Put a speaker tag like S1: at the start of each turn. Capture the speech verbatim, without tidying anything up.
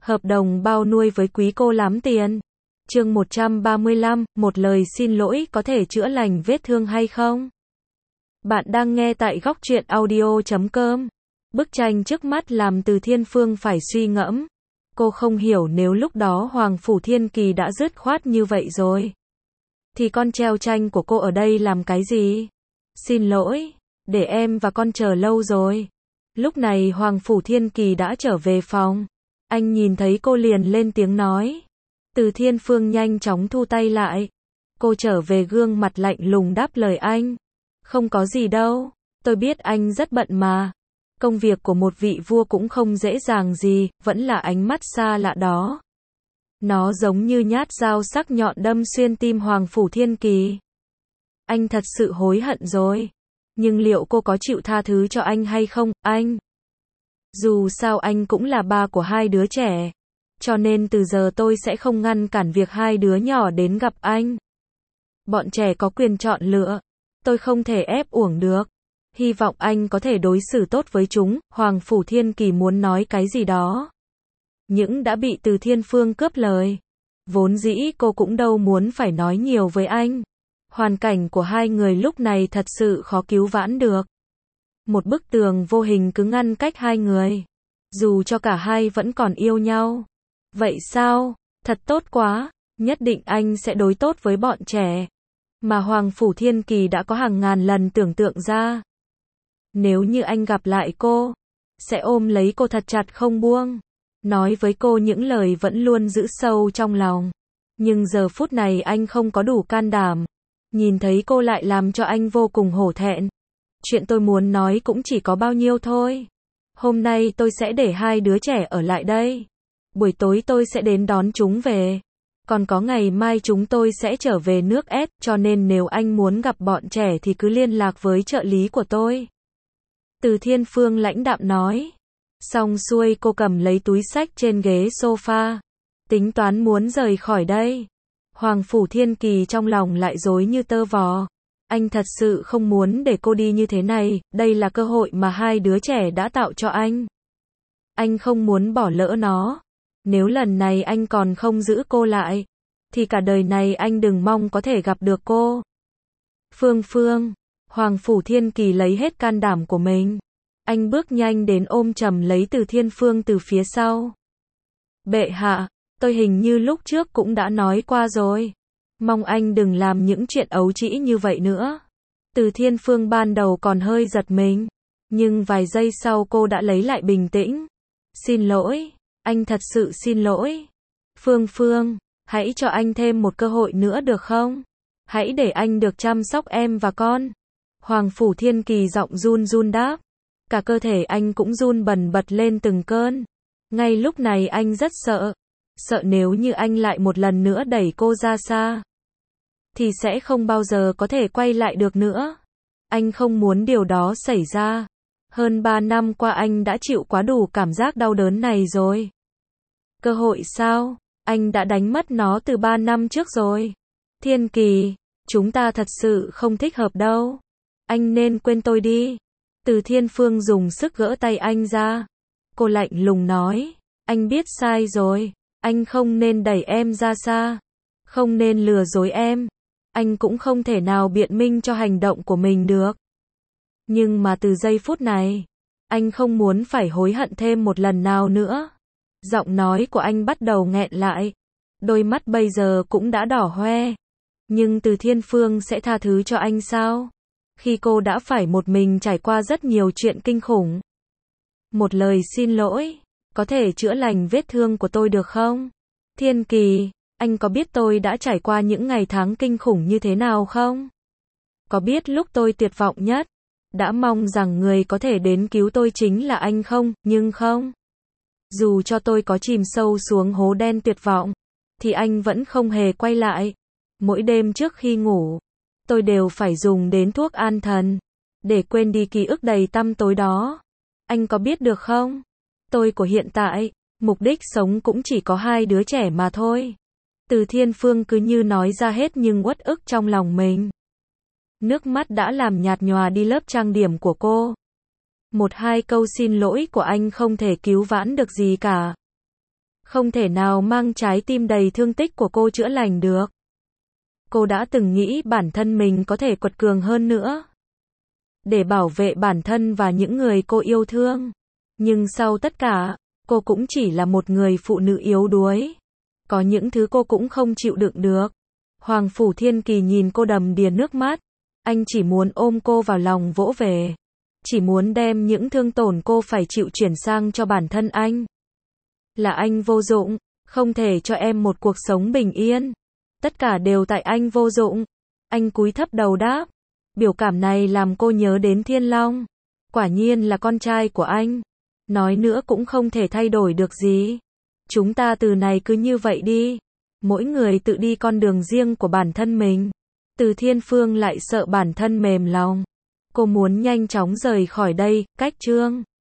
S1: Hợp đồng bao nuôi với quý cô lắm tiền. Chương một trăm ba mươi lăm, một lời xin lỗi có thể chữa lành vết thương hay không? Bạn đang nghe tại góc truyện audio chấm com. Bức tranh trước mắt làm Từ Thiên Phương phải suy ngẫm. Cô không hiểu nếu lúc đó Hoàng Phủ Thiên Kỳ đã dứt khoát như vậy rồi, thì con treo tranh của cô ở đây làm cái gì? Xin lỗi, để em và con chờ lâu rồi. Lúc này Hoàng Phủ Thiên Kỳ đã trở về phòng. Anh nhìn thấy cô liền lên tiếng nói. Từ Thiên Phương nhanh chóng thu tay lại. Cô trở về gương mặt lạnh lùng đáp lời anh. Không có gì đâu, tôi biết anh rất bận mà. Công việc của một vị vua cũng không dễ dàng gì, vẫn là ánh mắt xa lạ đó. Nó giống như nhát dao sắc nhọn đâm xuyên tim Hoàng Phủ Thiên Kỳ. Anh thật sự hối hận rồi. Nhưng liệu cô có chịu tha thứ cho anh hay không, anh? Dù sao anh cũng là ba của hai đứa trẻ. Cho nên từ giờ tôi sẽ không ngăn cản việc hai đứa nhỏ đến gặp anh. Bọn trẻ có quyền chọn lựa. Tôi không thể ép uổng được. Hy vọng anh có thể đối xử tốt với chúng. Hoàng Phủ Thiên Kỳ muốn nói cái gì đó, nhưng đã bị Từ Thiên Phương cướp lời. Vốn dĩ cô cũng đâu muốn phải nói nhiều với anh. Hoàn cảnh của hai người lúc này thật sự khó cứu vãn được. Một bức tường vô hình cứ ngăn cách hai người. Dù cho cả hai vẫn còn yêu nhau. Vậy sao? Thật tốt quá. Nhất định anh sẽ đối tốt với bọn trẻ. Mà Hoàng Phủ Thiên Kỳ đã có hàng ngàn lần tưởng tượng ra. Nếu như anh gặp lại cô, sẽ ôm lấy cô thật chặt không buông. Nói với cô những lời vẫn luôn giữ sâu trong lòng. Nhưng giờ phút này anh không có đủ can đảm. Nhìn thấy cô lại làm cho anh vô cùng hổ thẹn. Chuyện tôi muốn nói cũng chỉ có bao nhiêu thôi. Hôm nay tôi sẽ để hai đứa trẻ ở lại đây. Buổi tối tôi sẽ đến đón chúng về. Còn có ngày mai chúng tôi sẽ trở về nước S, cho nên nếu anh muốn gặp bọn trẻ thì cứ liên lạc với trợ lý của tôi. Từ Thiên Phương lãnh đạm nói. Xong xuôi cô cầm lấy túi xách trên ghế sofa. Tính toán muốn rời khỏi đây. Hoàng Phủ Thiên Kỳ trong lòng lại rối như tơ vò. Anh thật sự không muốn để cô đi như thế này, đây là cơ hội mà hai đứa trẻ đã tạo cho anh. Anh không muốn bỏ lỡ nó. Nếu lần này anh còn không giữ cô lại, thì cả đời này anh đừng mong có thể gặp được cô. Phương Phương, Hoàng Phủ Thiên Kỳ lấy hết can đảm của mình. Anh bước nhanh đến ôm chầm lấy Từ Thiên Phương từ phía sau. Bệ hạ, tôi hình như lúc trước cũng đã nói qua rồi. Mong anh đừng làm những chuyện ấu trĩ như vậy nữa. Từ Thiên Phương ban đầu còn hơi giật mình. Nhưng vài giây sau cô đã lấy lại bình tĩnh. Xin lỗi, anh thật sự xin lỗi. Phương Phương, hãy cho anh thêm một cơ hội nữa được không? Hãy để anh được chăm sóc em và con. Hoàng Phủ Thiên Kỳ giọng run run đáp. Cả cơ thể anh cũng run bần bật lên từng cơn. Ngay lúc này anh rất sợ. Sợ nếu như anh lại một lần nữa đẩy cô ra xa, thì sẽ không bao giờ có thể quay lại được nữa. Anh không muốn điều đó xảy ra. Hơn ba năm qua anh đã chịu quá đủ cảm giác đau đớn này rồi. Cơ hội sao? Anh đã đánh mất nó từ ba năm trước rồi. Thiên Kỳ, chúng ta thật sự không thích hợp đâu. Anh nên quên tôi đi. Từ Thiên Phương dùng sức gỡ tay anh ra. Cô lạnh lùng nói. Anh biết sai rồi. Anh không nên đẩy em ra xa. Không nên lừa dối em. Anh cũng không thể nào biện minh cho hành động của mình được. Nhưng mà từ giây phút này, anh không muốn phải hối hận thêm một lần nào nữa. Giọng nói của anh bắt đầu nghẹn lại. Đôi mắt bây giờ cũng đã đỏ hoe. Nhưng Từ Thiên Phương sẽ tha thứ cho anh sao? Khi cô đã phải một mình trải qua rất nhiều chuyện kinh khủng. Một lời xin lỗi, có thể chữa lành vết thương của tôi được không? Thiên Kỳ, anh có biết tôi đã trải qua những ngày tháng kinh khủng như thế nào không? Có biết lúc tôi tuyệt vọng nhất, đã mong rằng người có thể đến cứu tôi chính là anh không? Nhưng không. Dù cho tôi có chìm sâu xuống hố đen tuyệt vọng, thì anh vẫn không hề quay lại. Mỗi đêm trước khi ngủ, tôi đều phải dùng đến thuốc an thần, để quên đi ký ức đầy tăm tối đó. Anh có biết được không? Tôi của hiện tại, mục đích sống cũng chỉ có hai đứa trẻ mà thôi. Từ Thiên Phương cứ như nói ra hết nhưng uất ức trong lòng mình. Nước mắt đã làm nhạt nhòa đi lớp trang điểm của cô. Một hai câu xin lỗi của anh không thể cứu vãn được gì cả. không thể nào mang trái tim đầy thương tích của cô chữa lành được. Cô đã từng nghĩ bản thân mình có thể quật cường hơn nữa, để bảo vệ bản thân và những người cô yêu thương. Nhưng sau tất cả, cô cũng chỉ là một người phụ nữ yếu đuối. Có những thứ cô cũng không chịu đựng được. Hoàng Phủ Thiên Kỳ nhìn cô đầm đìa nước mắt. Anh chỉ muốn ôm cô vào lòng vỗ về. Chỉ muốn đem những thương tổn cô phải chịu chuyển sang cho bản thân anh. Là anh vô dụng, không thể cho em một cuộc sống bình yên. Tất cả đều tại anh vô dụng. Anh cúi thấp đầu đáp. Biểu cảm này làm cô nhớ đến Thiên Long. Quả nhiên là con trai của anh. Nói nữa cũng không thể thay đổi được gì. Chúng ta từ này cứ như vậy đi. Mỗi người tự đi con đường riêng của bản thân mình. Từ Thiên Phương lại sợ bản thân mềm lòng. Cô muốn nhanh chóng rời khỏi đây, cách Trương